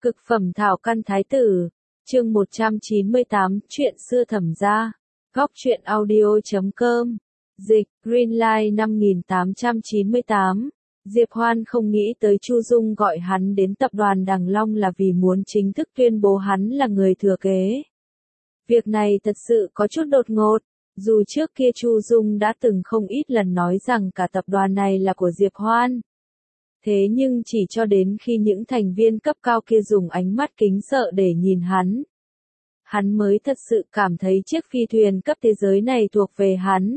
Cực phẩm thảo căn thái tử, chương 198, chuyện xưa Thẩm gia. Góc truyện audio.com. Dịch, Greenlight 5898. Diệp Hoan không nghĩ tới Chu Dung gọi hắn đến tập đoàn Đằng Long là vì muốn chính thức tuyên bố hắn là người thừa kế. Việc này thật sự có chút đột ngột, dù trước kia Chu Dung đã từng không ít lần nói rằng cả tập đoàn này là của Diệp Hoan. Thế nhưng chỉ cho đến khi những thành viên cấp cao kia dùng ánh mắt kính sợ để nhìn hắn mới thật sự cảm thấy chiếc phi thuyền cấp thế giới này thuộc về hắn.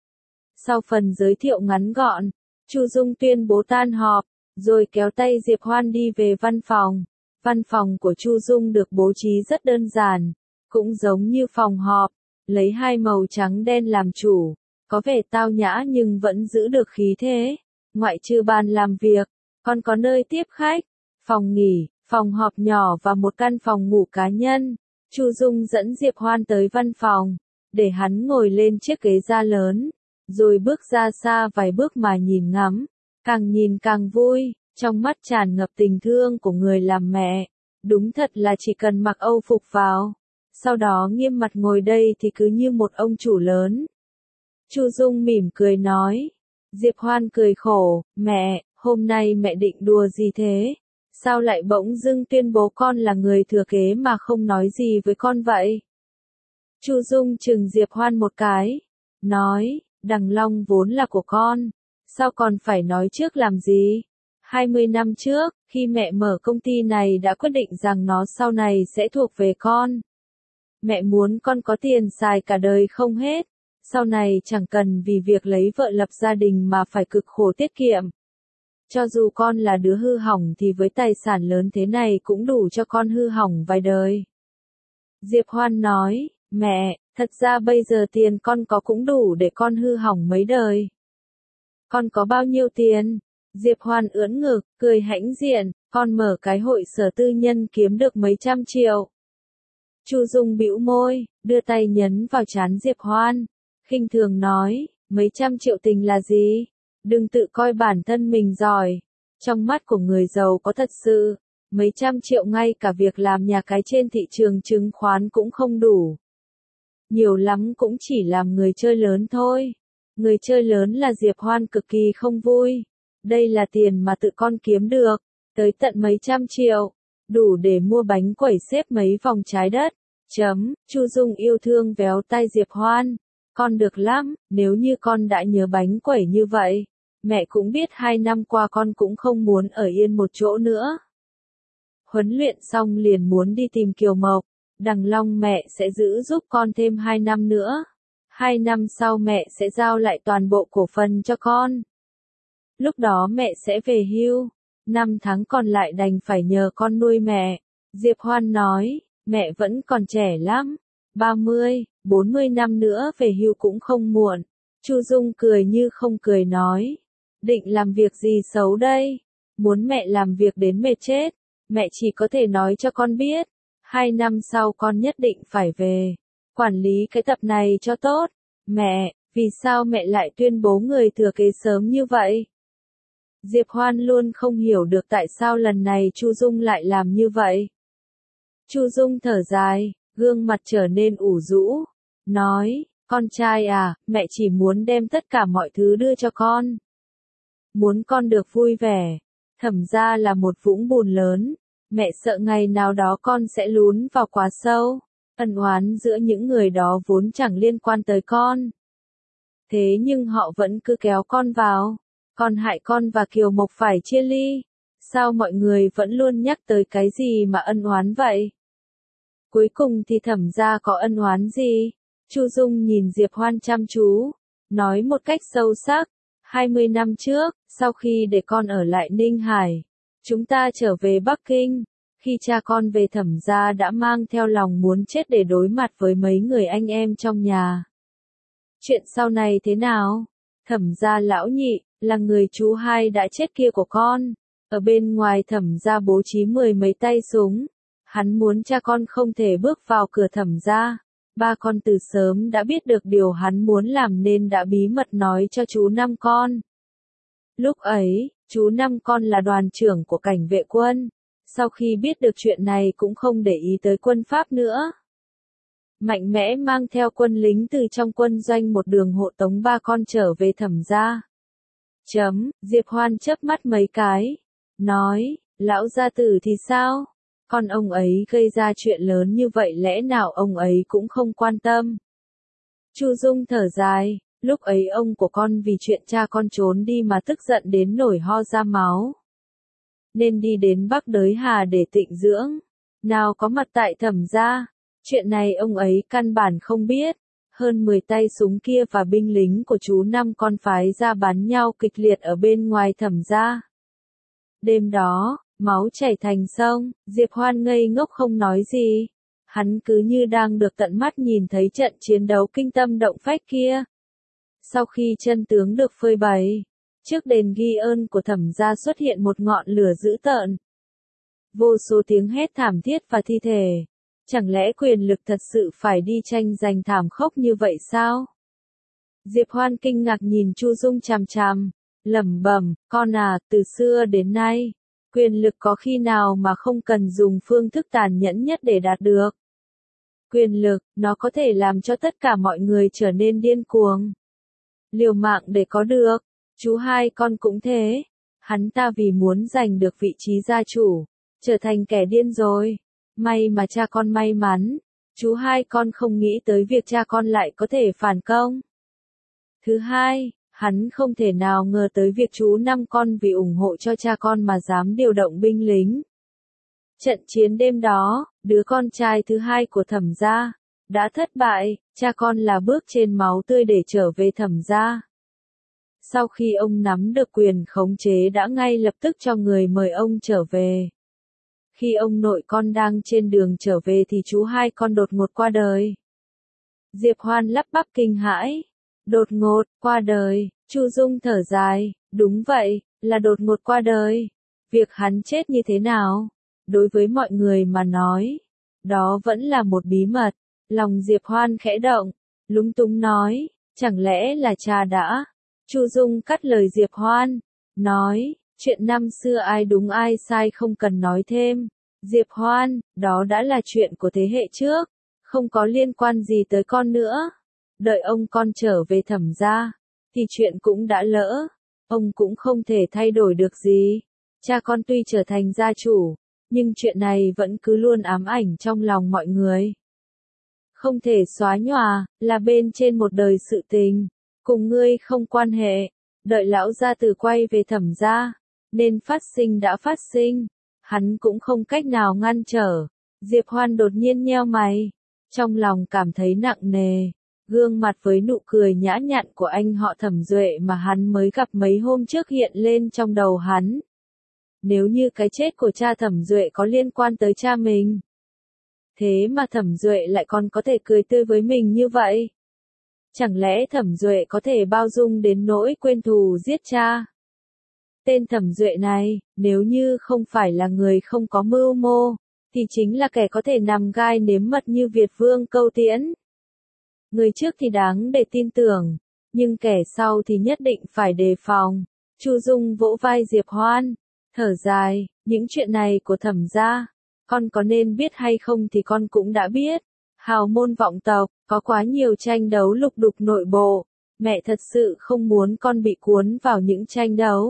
Sau phần giới thiệu ngắn gọn, Chu Dung tuyên bố tan họp, rồi kéo tay Diệp Hoan đi về văn phòng. Văn phòng của Chu Dung được bố trí rất đơn giản, cũng giống như phòng họp, lấy hai màu trắng đen làm chủ, có vẻ tao nhã nhưng vẫn giữ được khí thế. Ngoại trừ bàn làm việc, còn có nơi tiếp khách, phòng nghỉ, phòng họp nhỏ và một căn phòng ngủ cá nhân. Chu Dung dẫn Diệp Hoan tới văn phòng, để hắn ngồi lên chiếc ghế da lớn, rồi bước ra xa vài bước mà nhìn ngắm, càng nhìn càng vui, trong mắt tràn ngập tình thương của người làm mẹ. Đúng thật là chỉ cần mặc âu phục vào, sau đó nghiêm mặt ngồi đây thì cứ như một ông chủ lớn. Chu Dung mỉm cười nói. Diệp Hoan cười khổ, mẹ, hôm nay mẹ định đùa gì thế? Sao lại bỗng dưng tuyên bố con là người thừa kế mà không nói gì với con vậy? Chu Dung chừng Diệp Hoan một cái, nói, Đằng Long vốn là của con, sao còn phải nói trước làm gì? 20 năm trước, khi mẹ mở công ty này đã quyết định rằng nó sau này sẽ thuộc về con. Mẹ muốn con có tiền xài cả đời không hết. Sau này chẳng cần vì việc lấy vợ lập gia đình mà phải cực khổ tiết kiệm. Cho dù con là đứa hư hỏng thì với tài sản lớn thế này cũng đủ cho con hư hỏng vài đời. Diệp Hoan nói, mẹ, thật ra bây giờ tiền con có cũng đủ để con hư hỏng mấy đời. Con có bao nhiêu tiền? Diệp Hoan ưỡn ngực, cười hãnh diện, con mở cái hội sở tư nhân kiếm được mấy trăm triệu. Chu Dung bĩu môi, đưa tay nhấn vào trán Diệp Hoan. Khinh thường nói, mấy trăm triệu tình là gì? Đừng tự coi bản thân mình giỏi. Trong mắt của người giàu có thật sự, mấy trăm triệu ngay cả việc làm nhà cái trên thị trường chứng khoán cũng không đủ. Nhiều lắm cũng chỉ làm người chơi lớn thôi. Người chơi lớn là Diệp Hoan cực kỳ không vui. Đây là tiền mà tự con kiếm được, tới tận mấy trăm triệu, đủ để mua bánh quẩy xếp mấy vòng trái đất. Chu Dung yêu thương véo tay Diệp Hoan. Con được lắm, nếu như con đã nhớ bánh quẩy như vậy, mẹ cũng biết 2 năm qua con cũng không muốn ở yên một chỗ nữa. Huấn luyện xong liền muốn đi tìm Kiều Mộc, Đằng Long mẹ sẽ giữ giúp con thêm 2 năm nữa. 2 năm sau mẹ sẽ giao lại toàn bộ cổ phần cho con. Lúc đó mẹ sẽ về hưu, 5 tháng còn lại đành phải nhờ con nuôi mẹ. Diệp Hoan nói, mẹ vẫn còn trẻ lắm, 30, 40 năm nữa về hưu cũng không muộn. Chu Dung cười như không cười nói, định làm việc gì xấu đây? Muốn mẹ làm việc đến mệt chết, mẹ chỉ có thể nói cho con biết, 2 năm sau con nhất định phải về, quản lý cái tập này cho tốt. Mẹ, vì sao mẹ lại tuyên bố người thừa kế sớm như vậy? Diệp Hoan luôn không hiểu được tại sao lần này Chu Dung lại làm như vậy. Chu Dung thở dài, gương mặt trở nên ủ rũ, nói, con trai à, mẹ chỉ muốn đem tất cả mọi thứ đưa cho con. Muốn con được vui vẻ. Thẩm gia là một vũng bùn lớn, mẹ sợ ngày nào đó con sẽ lún vào quá sâu. Ân oán giữa những người đó vốn chẳng liên quan tới con. Thế nhưng họ vẫn cứ kéo con vào, còn hại con và Kiều Mộc phải chia ly. Sao mọi người vẫn luôn nhắc tới cái gì mà ân oán vậy? Cuối cùng thì Thẩm gia có ân oán gì? Chu Dung nhìn Diệp Hoan chăm chú, nói một cách sâu sắc, 20 năm trước, sau khi để con ở lại Ninh Hải, chúng ta trở về Bắc Kinh, khi cha con về Thẩm gia đã mang theo lòng muốn chết để đối mặt với mấy người anh em trong nhà. Chuyện sau này thế nào? Thẩm gia lão nhị, là người chú hai đã chết kia của con, ở bên ngoài Thẩm gia bố trí 10 mấy tay súng, hắn muốn cha con không thể bước vào cửa Thẩm gia. Ba con từ sớm đã biết được điều hắn muốn làm nên đã bí mật nói cho chú năm con. Lúc ấy, chú năm con là đoàn trưởng của cảnh vệ quân. Sau khi biết được chuyện này cũng không để ý tới quân Pháp nữa. Mạnh mẽ mang theo quân lính từ trong quân doanh một đường hộ tống ba con trở về Thẩm gia. Diệp Hoan chớp mắt mấy cái, nói, lão gia tử thì sao? Con ông ấy gây ra chuyện lớn như vậy lẽ nào ông ấy cũng không quan tâm? Chu Dung thở dài, lúc ấy ông của con vì chuyện cha con trốn đi mà tức giận đến nổi ho ra máu. Nên đi đến Bắc Đới Hà để tịnh dưỡng. Nào có mặt tại Thẩm gia, chuyện này ông ấy căn bản không biết. Hơn 10 tay súng kia và binh lính của chú năm con phái ra bắn nhau kịch liệt ở bên ngoài Thẩm gia. Đêm đó, máu chảy thành sông, Diệp Hoan ngây ngốc không nói gì. Hắn cứ như đang được tận mắt nhìn thấy trận chiến đấu kinh tâm động phách kia. Sau khi chân tướng được phơi bày, trước đền ghi ơn của Thẩm gia xuất hiện một ngọn lửa dữ tợn. Vô số tiếng hét thảm thiết và thi thể. Chẳng lẽ quyền lực thật sự phải đi tranh giành thảm khốc như vậy sao? Diệp Hoan kinh ngạc nhìn Chu Dung chằm chằm, lẩm bẩm, con à, từ xưa đến nay, quyền lực có khi nào mà không cần dùng phương thức tàn nhẫn nhất để đạt được. Quyền lực, nó có thể làm cho tất cả mọi người trở nên điên cuồng. Liều mạng để có được, chú hai con cũng thế. Hắn ta vì muốn giành được vị trí gia chủ, trở thành kẻ điên rồi. May mà cha con may mắn, chú hai con không nghĩ tới việc cha con lại có thể phản công. Thứ hai, hắn không thể nào ngờ tới việc chú năm con vì ủng hộ cho cha con mà dám điều động binh lính. Trận chiến đêm đó, đứa con trai thứ hai của Thẩm gia đã thất bại, cha con là bước trên máu tươi để trở về Thẩm gia. Sau khi ông nắm được quyền khống chế đã ngay lập tức cho người mời ông trở về. Khi ông nội con đang trên đường trở về thì chú hai con đột ngột qua đời. Diệp Hoan lắp bắp kinh hãi. Đột ngột, qua đời, Chu Dung thở dài, đúng vậy, là đột ngột qua đời. Việc hắn chết như thế nào? Đối với mọi người mà nói, đó vẫn là một bí mật. Lòng Diệp Hoan khẽ động, lúng túng nói, chẳng lẽ là cha đã? Chu Dung cắt lời Diệp Hoan, nói, chuyện năm xưa ai đúng ai sai không cần nói thêm. Diệp Hoan, đó đã là chuyện của thế hệ trước, không có liên quan gì tới con nữa. Đợi ông con trở về Thẩm gia, thì chuyện cũng đã lỡ. Ông cũng không thể thay đổi được gì. Cha con tuy trở thành gia chủ, nhưng chuyện này vẫn cứ luôn ám ảnh trong lòng mọi người. Không thể xóa nhòa, là bên trên một đời sự tình. Cùng ngươi không quan hệ. Đợi lão gia tử quay về Thẩm gia, nên phát sinh đã phát sinh. Hắn cũng không cách nào ngăn trở. Diệp Hoan đột nhiên nheo mày. Trong lòng cảm thấy nặng nề. Gương mặt với nụ cười nhã nhặn của anh họ Thẩm Duệ mà hắn mới gặp mấy hôm trước hiện lên trong đầu hắn. Nếu như cái chết của cha Thẩm Duệ có liên quan tới cha mình. Thế mà Thẩm Duệ lại còn có thể cười tươi với mình như vậy. Chẳng lẽ Thẩm Duệ có thể bao dung đến nỗi quên thù giết cha? Tên Thẩm Duệ này, nếu như không phải là người không có mưu mô, thì chính là kẻ có thể nằm gai nếm mật như Việt Vương Câu Tiễn. Người trước thì đáng để tin tưởng, nhưng kẻ sau thì nhất định phải đề phòng. Chu Dung vỗ vai Diệp Hoan, thở dài, những chuyện này của Thẩm gia, con có nên biết hay không thì con cũng đã biết. Hào môn vọng tộc, có quá nhiều tranh đấu lục đục nội bộ, mẹ thật sự không muốn con bị cuốn vào những tranh đấu.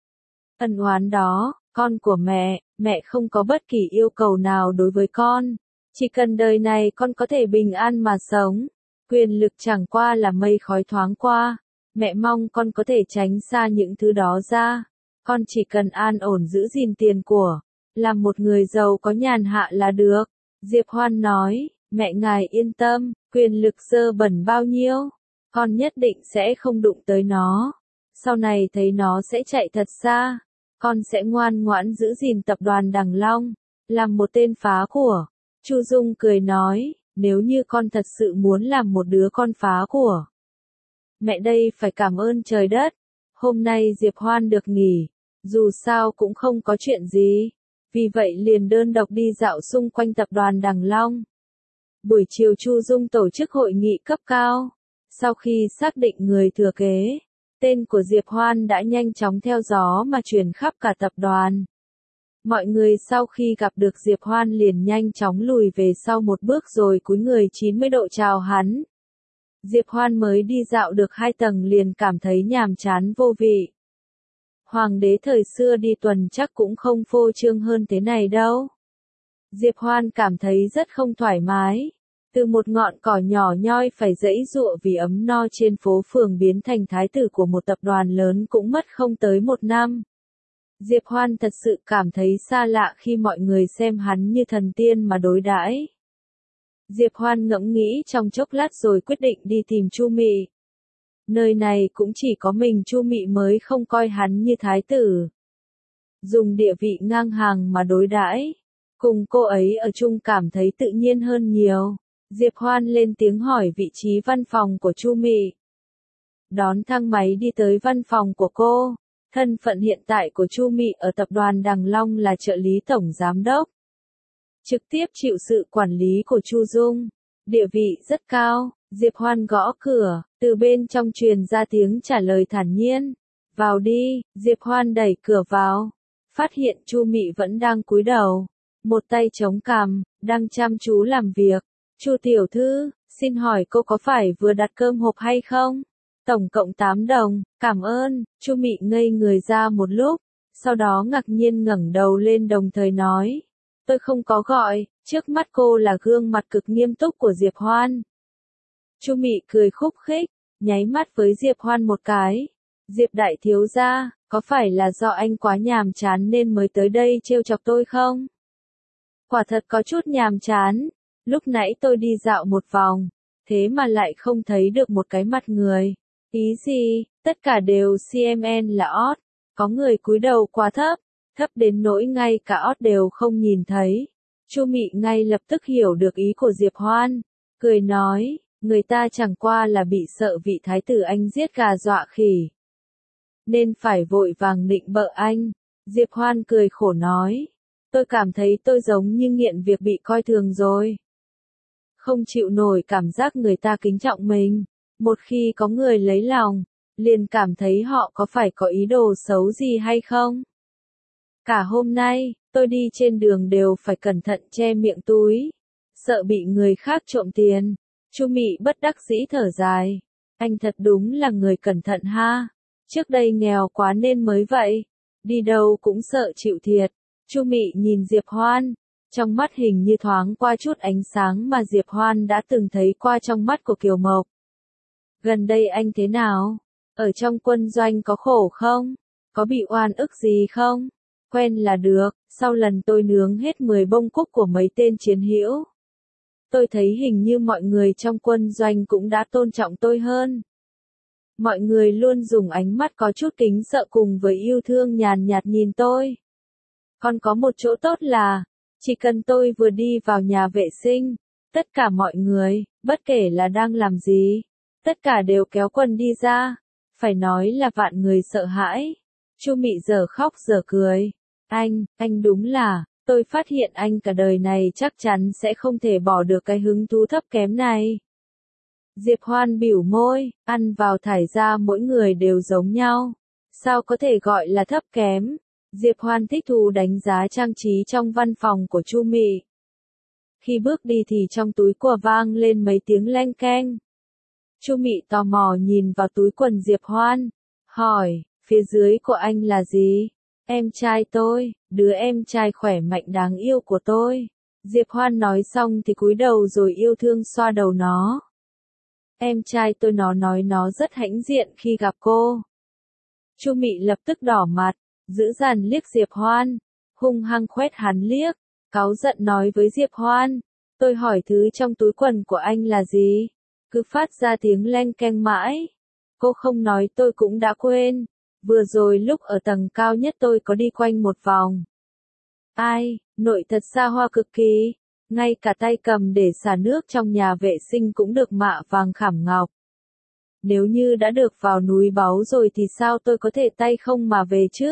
Ân oán đó, con của mẹ không có bất kỳ yêu cầu nào đối với con. Chỉ cần đời này con có thể bình an mà sống. Quyền lực chẳng qua là mây khói thoáng qua. Mẹ mong con có thể tránh xa những thứ đó ra. Con chỉ cần an ổn giữ gìn tiền của. Làm một người giàu có nhàn hạ là được. Diệp Hoan nói, mẹ ngài yên tâm, quyền lực dơ bẩn bao nhiêu. Con nhất định sẽ không đụng tới nó. Sau này thấy nó sẽ chạy thật xa. Con sẽ ngoan ngoãn giữ gìn tập đoàn Đằng Long. Làm một tên phá của. Chu Dung cười nói, nếu như con thật sự muốn làm một đứa con phá của. Mẹ đây phải cảm ơn trời đất. Hôm nay Diệp Hoan được nghỉ. Dù sao cũng không có chuyện gì. Vì vậy liền đơn độc đi dạo xung quanh tập đoàn Đằng Long. Buổi chiều Chu Dung tổ chức hội nghị cấp cao. Sau khi xác định người thừa kế, tên của Diệp Hoan đã nhanh chóng theo gió mà truyền khắp cả tập đoàn. Mọi người sau khi gặp được Diệp Hoan liền nhanh chóng lùi về sau một bước rồi cúi người 90 độ chào hắn. Diệp Hoan mới đi dạo được 2 tầng liền cảm thấy nhàm chán vô vị. Hoàng đế thời xưa đi tuần chắc cũng không phô trương hơn thế này đâu. Diệp Hoan cảm thấy rất không thoải mái. Từ một ngọn cỏ nhỏ nhoi phải giãy giụa vì ấm no trên phố phường biến thành thái tử của một tập đoàn lớn cũng mất không tới 1 năm. Diệp Hoan thật sự cảm thấy xa lạ khi mọi người xem hắn như thần tiên mà đối đãi. Diệp Hoan ngẫm nghĩ trong chốc lát rồi quyết định đi tìm Chu Mị. Nơi này cũng chỉ có mình Chu Mị mới không coi hắn như thái tử. Dùng địa vị ngang hàng mà đối đãi, cùng cô ấy ở chung cảm thấy tự nhiên hơn nhiều. Diệp Hoan lên tiếng hỏi vị trí văn phòng của Chu Mị. Đón thang máy đi tới văn phòng của cô. Thân phận hiện tại của Chu Mị ở tập đoàn Đằng Long là trợ lý tổng giám đốc. Trực tiếp chịu sự quản lý của Chu Dung. Địa vị rất cao. Diệp Hoan gõ cửa, từ bên trong truyền ra tiếng trả lời thản nhiên. Vào đi. Diệp Hoan đẩy cửa vào. Phát hiện Chu Mị vẫn đang cúi đầu. Một tay chống cằm, đang chăm chú làm việc. Chu tiểu thư, xin hỏi cô có phải vừa đặt cơm hộp hay không? Tổng cộng 8 đồng, cảm ơn. Chu Mị ngây người ra một lúc, sau đó ngạc nhiên ngẩng đầu lên đồng thời nói. Tôi không có gọi. Trước mắt cô là gương mặt cực nghiêm túc của Diệp Hoan. Chu Mị cười khúc khích, nháy mắt với Diệp Hoan một cái. Diệp đại thiếu gia, có phải là do anh quá nhàm chán nên mới tới đây trêu chọc tôi không? Quả thật có chút nhàm chán. Lúc nãy tôi đi dạo một vòng, thế mà lại không thấy được một cái mặt người. Ý gì, tất cả đều CMN là ót. Có người cúi đầu quá thấp, thấp đến nỗi ngay cả ót đều không nhìn thấy. Chu Mị ngay lập tức hiểu được ý của Diệp Hoan, cười nói, người ta chẳng qua là bị sợ vị thái tử anh giết gà dọa khỉ, nên phải vội vàng nịnh bợ anh. Diệp Hoan cười khổ nói, tôi cảm thấy tôi giống như nghiện việc bị coi thường rồi. Không chịu nổi cảm giác người ta kính trọng mình. Một khi có người lấy lòng, liền cảm thấy họ có phải có ý đồ xấu gì hay không. Cả hôm nay, tôi đi trên đường đều phải cẩn thận che miệng túi, sợ bị người khác trộm tiền. Chu Mị bất đắc dĩ thở dài. Anh thật đúng là người cẩn thận ha. Trước đây nghèo quá nên mới vậy. Đi đâu cũng sợ chịu thiệt. Chu Mị nhìn Diệp Hoan. Trong mắt hình như thoáng qua chút ánh sáng mà Diệp Hoan đã từng thấy qua trong mắt của Kiều Mộc. Gần đây anh thế nào? Ở trong quân doanh có khổ không? Có bị oan ức gì không? Quen là được, sau lần tôi nướng hết 10 bông cúc của mấy tên chiến hữu. Tôi thấy hình như mọi người trong quân doanh cũng đã tôn trọng tôi hơn. Mọi người luôn dùng ánh mắt có chút kính sợ cùng với yêu thương nhàn nhạt nhìn tôi. Còn có một chỗ tốt là, chỉ cần tôi vừa đi vào nhà vệ sinh, tất cả mọi người, bất kể là đang làm gì, tất cả đều kéo quần đi ra. Phải nói là vạn người sợ hãi. Chu Mị giờ khóc giờ cười. Anh đúng là, tôi phát hiện anh cả đời này chắc chắn sẽ không thể bỏ được cái hứng thú thấp kém này. Diệp Hoan bĩu môi, ăn vào thải ra mỗi người đều giống nhau. Sao có thể gọi là thấp kém? Diệp Hoan thích thú đánh giá trang trí trong văn phòng của Chu Mị. Khi bước đi thì trong túi của vang lên mấy tiếng leng keng. Chu Mị tò mò nhìn vào túi quần Diệp Hoan, hỏi, phía dưới của anh là gì? Em trai tôi, đứa em trai khỏe mạnh đáng yêu của tôi. Diệp Hoan nói xong thì cúi đầu rồi yêu thương xoa đầu nó. Em trai tôi nó nói nó rất hãnh diện khi gặp cô. Chu Mị lập tức đỏ mặt, dữ dằn liếc Diệp Hoan, hung hăng khoét hắn liếc, cáu giận nói với Diệp Hoan, tôi hỏi thứ trong túi quần của anh là gì? Cứ phát ra tiếng leng keng mãi. Cô không nói tôi cũng đã quên. Vừa rồi lúc ở tầng cao nhất tôi có đi quanh một vòng. Ai, nội thật xa hoa cực kỳ. Ngay cả tay cầm để xả nước trong nhà vệ sinh cũng được mạ vàng khảm ngọc. Nếu như đã được vào núi báu rồi thì sao tôi có thể tay không mà về chứ?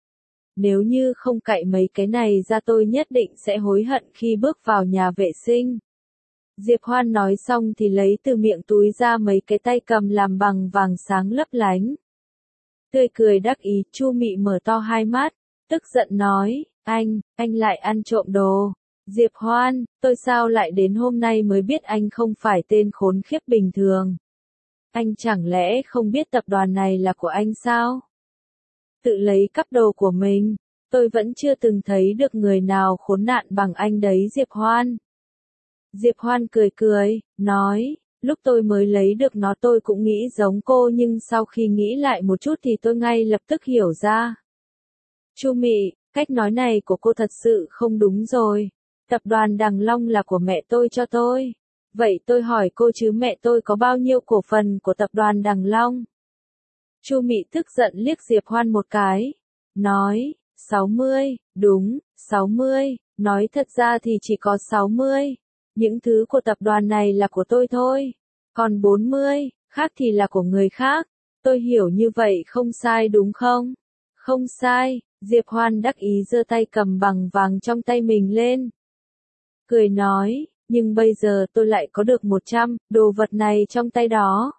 Nếu như không cạy mấy cái này ra tôi nhất định sẽ hối hận khi bước vào nhà vệ sinh. Diệp Hoan nói xong thì lấy từ miệng túi ra mấy cái tay cầm làm bằng vàng sáng lấp lánh. Tươi cười đắc ý, Chu Mị mở to hai mắt, tức giận nói, Anh lại ăn trộm đồ. Diệp Hoan, tôi sao lại đến hôm nay mới biết anh không phải tên khốn khiếp bình thường. Anh chẳng lẽ không biết tập đoàn này là của anh sao? Tự lấy cắp đồ của mình, tôi vẫn chưa từng thấy được người nào khốn nạn bằng anh đấy Diệp Hoan. Diệp Hoan cười cười, nói, lúc tôi mới lấy được nó tôi cũng nghĩ giống cô nhưng sau khi nghĩ lại một chút thì tôi ngay lập tức hiểu ra. Chu Mị, cách nói này của cô thật sự không đúng rồi. Tập đoàn Đằng Long là của mẹ tôi cho tôi. Vậy tôi hỏi cô chứ mẹ tôi có bao nhiêu cổ phần của tập đoàn Đằng Long? Chu Mị tức giận liếc Diệp Hoan một cái. Nói, 60, đúng, 60, nói thật ra thì chỉ có 60. Những thứ của tập đoàn này là của tôi thôi. Còn 40, khác thì là của người khác. Tôi hiểu như vậy không sai đúng không? Không sai, Diệp Hoan đắc ý giơ tay cầm bằng vàng trong tay mình lên. Cười nói, nhưng bây giờ tôi lại có được 100 đồ vật này trong tay đó.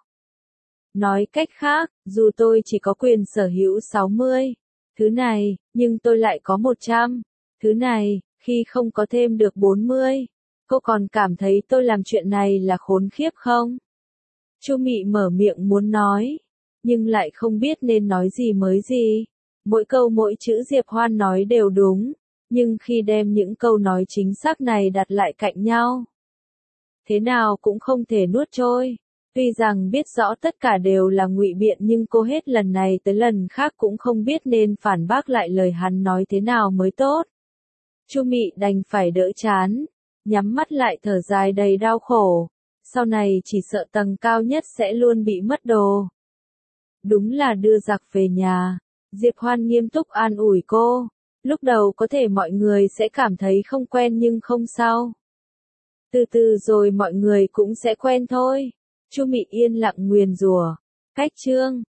Nói cách khác, dù tôi chỉ có quyền sở hữu 60 thứ này, nhưng tôi lại có 100 thứ này, khi không có thêm được 40. Cô còn cảm thấy tôi làm chuyện này là khốn khiếp không? Chu Mị mở miệng muốn nói, nhưng lại không biết nên nói gì mới gì. Mỗi câu mỗi chữ Diệp Hoan nói đều đúng, nhưng khi đem những câu nói chính xác này đặt lại cạnh nhau, thế nào cũng không thể nuốt trôi. Tuy rằng biết rõ tất cả đều là ngụy biện nhưng cô hết lần này tới lần khác cũng không biết nên phản bác lại lời hắn nói thế nào mới tốt. Chu Mị đành phải đỡ chán, nhắm mắt lại thở dài đầy đau khổ. Sau này chỉ sợ tầng cao nhất sẽ luôn bị mất đồ. Đúng là đưa giặc về nhà. Diệp Hoan nghiêm túc an ủi cô. Lúc đầu có thể mọi người sẽ cảm thấy không quen nhưng không sao. Từ từ rồi mọi người cũng sẽ quen thôi. Chu Mị yên lặng nguyền rủa. Cách chương